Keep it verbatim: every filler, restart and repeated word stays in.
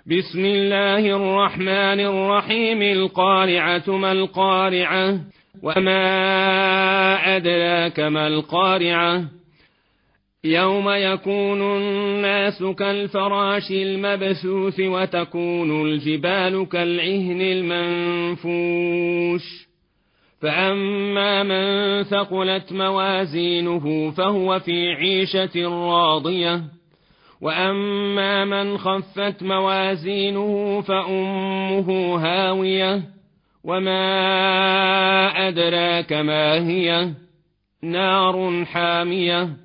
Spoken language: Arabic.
بسم الله الرحمن الرحيم. القارعة ما القارعة وما أدراك ما القارعة يوم يكون الناس كالفراش المبثوث وتكون الجبال كالعهن المنفوش فأما من ثقلت موازينه فهو في عيشة راضية وأما من خفت موازينه فأمه هاوية وما أدراك ما هي نار حامية